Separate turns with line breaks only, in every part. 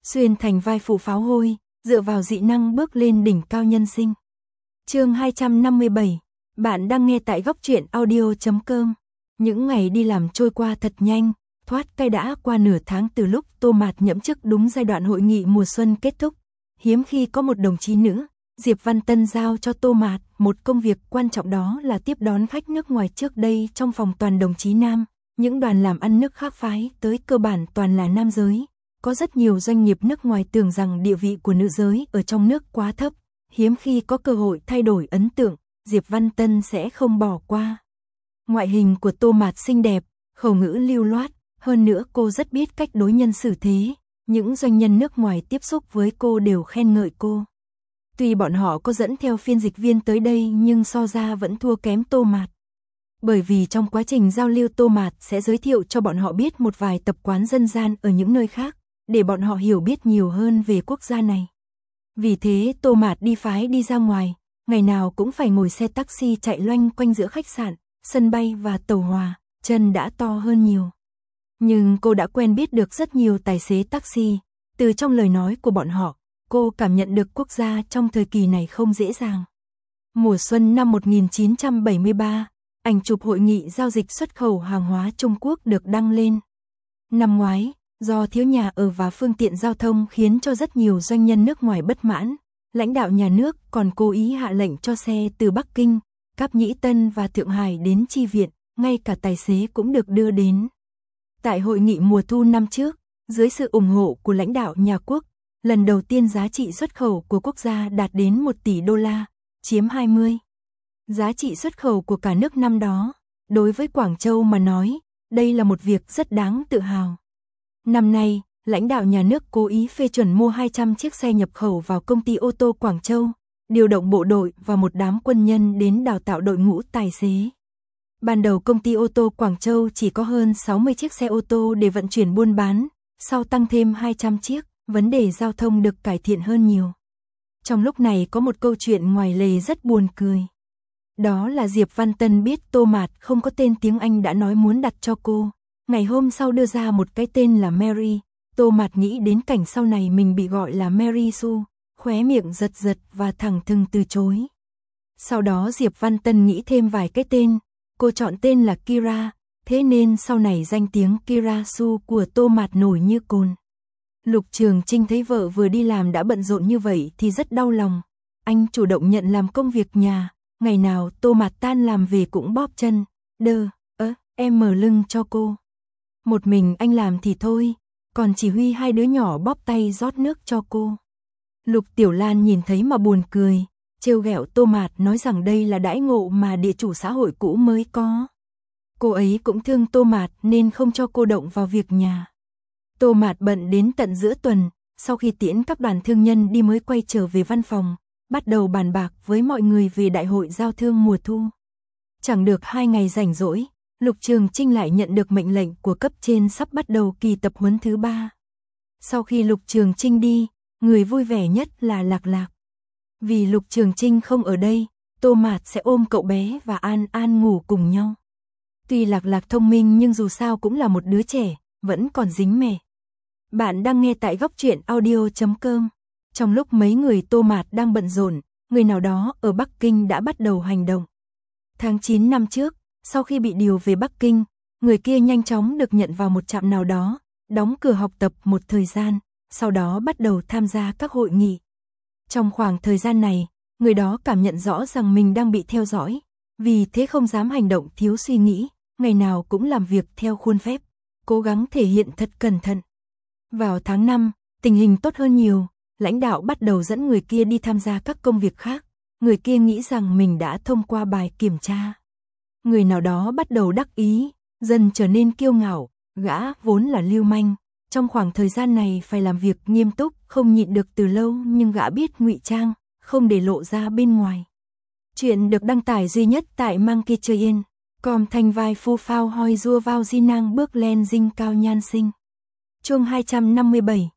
xuyên thành vai phụ pháo hôi, dựa vào dị năng bước lên đỉnh cao nhân sinh. Chương 257, bạn đang nghe tại góc truyện audio.com. Những ngày đi làm trôi qua thật nhanh, thoát cái đã qua nửa tháng từ lúc Tô Mạt nhậm chức, đúng giai đoạn hội nghị mùa xuân kết thúc. Hiếm khi có một đồng chí nữ, Diệp Văn Tân giao cho Tô Mạt một công việc quan trọng, đó là tiếp đón khách nước ngoài. Trước đây trong phòng toàn đồng chí nam, những đoàn làm ăn nước khác phái tới cơ bản toàn là nam giới. Có rất nhiều doanh nghiệp nước ngoài tưởng rằng địa vị của nữ giới ở trong nước quá thấp, hiếm khi có cơ hội thay đổi ấn tượng, Diệp Văn Tân sẽ không bỏ qua. Ngoại hình của Tô Mạt xinh đẹp, khẩu ngữ lưu loát, hơn nữa cô rất biết cách đối nhân xử thế, những doanh nhân nước ngoài tiếp xúc với cô đều khen ngợi cô. Tuy bọn họ có dẫn theo phiên dịch viên tới đây nhưng so ra vẫn thua kém Tô Mạt. Bởi vì trong quá trình giao lưu Tô Mạt sẽ giới thiệu cho bọn họ biết một vài tập quán dân gian ở những nơi khác, để bọn họ hiểu biết nhiều hơn về quốc gia này. Vì thế Tô Mạt đi ra ngoài, ngày nào cũng phải ngồi xe taxi chạy loanh quanh giữa khách sạn, sân bay và tàu hỏa, chân đã to hơn nhiều. Nhưng cô đã quen biết được rất nhiều tài xế taxi, từ trong lời nói của bọn họ, cô cảm nhận được quốc gia trong thời kỳ này không dễ dàng. Mùa xuân năm 1973, ảnh chụp hội nghị giao dịch xuất khẩu hàng hóa Trung Quốc được đăng lên. Năm ngoái, do thiếu nhà ở và phương tiện giao thông khiến cho rất nhiều doanh nhân nước ngoài bất mãn, lãnh đạo nhà nước còn cố ý hạ lệnh cho xe từ Bắc Kinh, Cáp Nhĩ Tân và Thượng Hải đến chi viện, ngay cả tài xế cũng được đưa đến. Tại hội nghị mùa thu năm trước, dưới sự ủng hộ của lãnh đạo nhà quốc, lần đầu tiên giá trị xuất khẩu của quốc gia đạt đến 1 tỷ đô la, chiếm 20. Giá trị xuất khẩu của cả nước năm đó, đối với Quảng Châu mà nói, đây là một việc rất đáng tự hào. Năm nay, lãnh đạo nhà nước cố ý phê chuẩn mua 200 chiếc xe nhập khẩu vào công ty ô tô Quảng Châu, điều động bộ đội và một đám quân nhân đến đào tạo đội ngũ tài xế. Ban đầu công ty ô tô Quảng Châu chỉ có hơn 60 chiếc xe ô tô để vận chuyển buôn bán, sau tăng thêm 200 chiếc, vấn đề giao thông được cải thiện hơn nhiều. Trong lúc này có một câu chuyện ngoài lề rất buồn cười. Đó là Diệp Văn Tân biết Tô Mạt không có tên tiếng Anh đã nói muốn đặt cho cô. Ngày hôm sau đưa ra một cái tên là Mary, Tô Mạt nghĩ đến cảnh sau này mình bị gọi là Mary Sue, khóe miệng giật giật và thẳng thừng từ chối. Sau đó Diệp Văn Tân nghĩ thêm vài cái tên, cô chọn tên là Kira, thế nên sau này danh tiếng Kira Sue của Tô Mạt nổi như cồn. Lục Trường Trinh thấy vợ vừa đi làm đã bận rộn như vậy thì rất đau lòng. Anh chủ động nhận làm công việc nhà, ngày nào Tô Mạt tan làm về cũng bóp chân, em mở lưng cho cô. Một mình anh làm thì thôi, còn chỉ huy hai đứa nhỏ bóp tay rót nước cho cô. Lục Tiểu Lan nhìn thấy mà buồn cười, trêu ghẹo Tô Mạt nói rằng đây là đãi ngộ mà địa chủ xã hội cũ mới có. Cô ấy cũng thương Tô Mạt nên không cho cô động vào việc nhà. Tô Mạt bận đến tận giữa tuần, sau khi tiễn các đoàn thương nhân đi mới quay trở về văn phòng, bắt đầu bàn bạc với mọi người về đại hội giao thương mùa thu. Chẳng được 2 ngày rảnh rỗi, Lục Trường Trinh lại nhận được mệnh lệnh của cấp trên sắp bắt đầu kỳ tập huấn thứ 3. Sau khi Lục Trường Trinh đi, người vui vẻ nhất là Lạc Lạc. Vì Lục Trường Trinh không ở đây, Tô Mạt sẽ ôm cậu bé và An An ngủ cùng nhau. Tuy Lạc Lạc thông minh nhưng dù sao cũng là một đứa trẻ, vẫn còn dính mẻ. Bạn đang nghe tại góc truyện audio.com. Trong lúc mấy người Tô Mạt đang bận rộn, người nào đó ở Bắc Kinh đã bắt đầu hành động. Tháng 9 năm trước, sau khi bị điều về Bắc Kinh, người kia nhanh chóng được nhận vào một trạm nào đó, đóng cửa học tập một thời gian, sau đó bắt đầu tham gia các hội nghị. Trong khoảng thời gian này, người đó cảm nhận rõ rằng mình đang bị theo dõi, vì thế không dám hành động thiếu suy nghĩ, ngày nào cũng làm việc theo khuôn phép, cố gắng thể hiện thật cẩn thận. Vào tháng 5, tình hình tốt hơn nhiều, lãnh đạo bắt đầu dẫn người kia đi tham gia các công việc khác, người kia nghĩ rằng mình đã thông qua bài kiểm tra. Người nào đó bắt đầu đắc ý, dần trở nên kiêu ngạo, gã vốn là lưu manh, trong khoảng thời gian này phải làm việc nghiêm túc, không nhịn được từ lâu nhưng gã biết ngụy trang, không để lộ ra bên ngoài. Chuyện được đăng tải duy nhất tại Monkey Train, com thành vai phu phao hoi rua vào di năng bước lên dinh cao nhan sinh. Chương 257,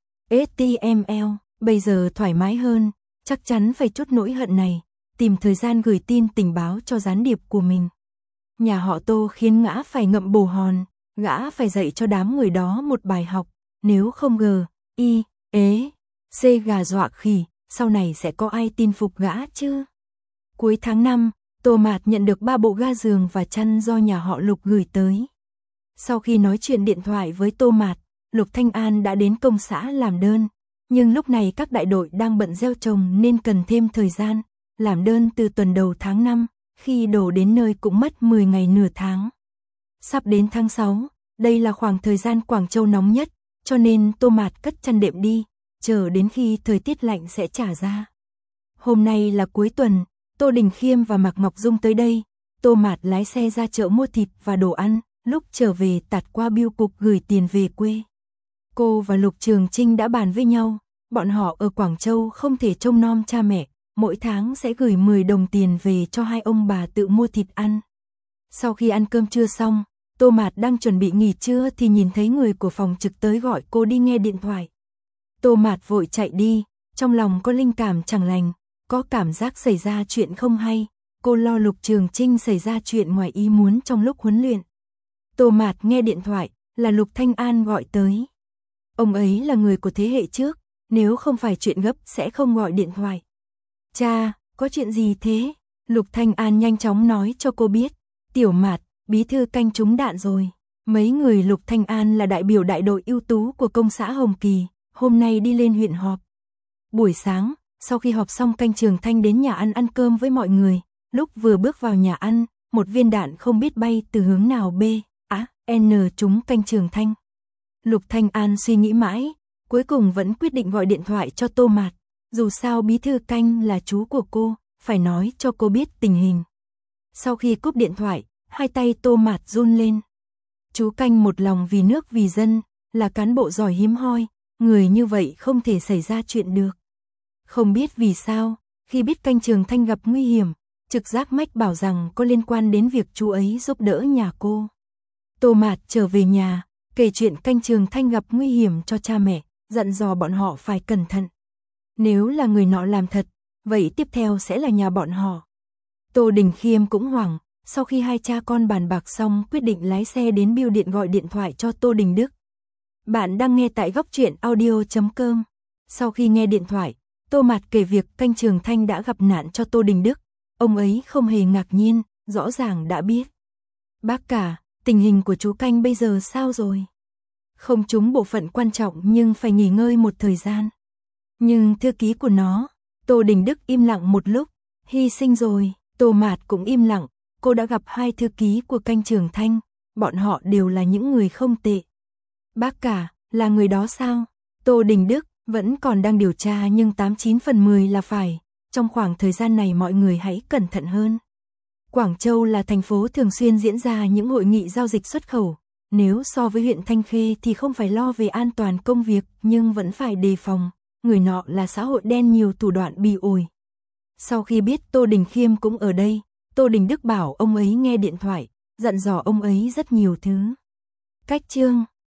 HTML, bây giờ thoải mái hơn, chắc chắn phải trút nỗi hận này, tìm thời gian gửi tin tình báo cho gián điệp của mình. Nhà họ Tô khiến gã phải ngậm bồ hòn, gã phải dạy cho đám người đó một bài học, nếu không Ế, dê gà dọa khỉ, sau này sẽ có ai tin phục gã chứ? Cuối tháng 5, Tô Mạt nhận được 3 bộ ga giường và chăn do nhà họ Lục gửi tới. Sau khi nói chuyện điện thoại với Tô Mạt, Lục Thanh An đã đến công xã làm đơn. Nhưng lúc này các đại đội đang bận gieo trồng nên cần thêm thời gian. Làm đơn từ tuần đầu tháng 5, khi đổ đến nơi cũng mất 10 ngày nửa tháng. Sắp đến tháng 6, đây là khoảng thời gian Quảng Châu nóng nhất, cho nên Tô Mạt cất chăn đệm đi, chờ đến khi thời tiết lạnh sẽ trả ra. Hôm nay là cuối tuần, Tô Đình Khiêm và Mạc Ngọc Dung tới đây. Tô Mạt lái xe ra chợ mua thịt và đồ ăn, lúc trở về tạt qua bưu cục gửi tiền về quê. Cô và Lục Trường Trinh đã bàn với nhau, bọn họ ở Quảng Châu không thể trông nom cha mẹ, mỗi tháng sẽ gửi 10 đồng tiền về cho hai ông bà tự mua thịt ăn. Sau khi ăn cơm trưa xong, Tô Mạt đang chuẩn bị nghỉ trưa thì nhìn thấy người của phòng trực tới gọi cô đi nghe điện thoại. Tô Mạt vội chạy đi, trong lòng có linh cảm chẳng lành, có cảm giác xảy ra chuyện không hay, cô lo Lục Trường Trinh xảy ra chuyện ngoài ý muốn trong lúc huấn luyện. Tô Mạt nghe điện thoại, là Lục Thanh An gọi tới. Ông ấy là người của thế hệ trước, nếu không phải chuyện gấp sẽ không gọi điện thoại. Cha, có chuyện gì thế? Lục Thanh An nhanh chóng nói cho cô biết. Tiểu Mạt, bí thư canh trúng đạn rồi. Mấy người Lục Thanh An là đại biểu đại đội ưu tú của công xã Hồng Kỳ, hôm nay đi lên huyện họp. Buổi sáng, sau khi họp xong canh Trường Thanh đến nhà ăn cơm với mọi người. Lúc vừa bước vào nhà ăn, một viên đạn không biết bay từ hướng nào N trúng canh Trường Thanh. Lục Thanh An suy nghĩ mãi, cuối cùng vẫn quyết định gọi điện thoại cho Tô Mạt. Dù sao bí thư canh là chú của cô, phải nói cho cô biết tình hình. Sau khi cúp điện thoại, hai tay Tô Mạt run lên. Chú canh một lòng vì nước vì dân, là cán bộ giỏi hiếm hoi, người như vậy không thể xảy ra chuyện được. Không biết vì sao, khi biết canh Trường Thanh gặp nguy hiểm, trực giác mách bảo rằng có liên quan đến việc chú ấy giúp đỡ nhà cô. Tô Mạt trở về nhà, kể chuyện canh Trường Thanh gặp nguy hiểm cho cha mẹ, dặn dò bọn họ phải cẩn thận. Nếu là người nọ làm thật, vậy tiếp theo sẽ là nhà bọn họ. Tô Đình Khiêm cũng hoảng, sau khi hai cha con bàn bạc xong quyết định lái xe đến bưu điện gọi điện thoại cho Tô Đình Đức. Bạn đang nghe tại goctruyện.audio.com. Sau khi nghe điện thoại, Tô Mạt kể việc canh Trường Thanh đã gặp nạn cho Tô Đình Đức. Ông ấy không hề ngạc nhiên, rõ ràng đã biết. Bác cả, tình hình của chú canh bây giờ sao rồi? Không trúng bộ phận quan trọng nhưng phải nghỉ ngơi một thời gian. Nhưng thư ký của nó, Tô Đình Đức im lặng một lúc, hy sinh rồi. Tô Mạt cũng im lặng, cô đã gặp hai thư ký của canh Trường Thanh, bọn họ đều là những người không tệ. Bác cả, là người đó sao? Tô Đình Đức vẫn còn đang điều tra nhưng 89 phần 10 là phải. Trong khoảng thời gian này mọi người hãy cẩn thận hơn. Quảng Châu là thành phố thường xuyên diễn ra những hội nghị giao dịch xuất khẩu. Nếu so với huyện Thanh Khê thì không phải lo về an toàn công việc nhưng vẫn phải đề phòng. Người nọ là xã hội đen nhiều thủ đoạn bỉ ổi. Sau khi biết Tô Đình Khiêm cũng ở đây, Tô Đình Đức bảo ông ấy nghe điện thoại, dặn dò ông ấy rất nhiều thứ. Cách chương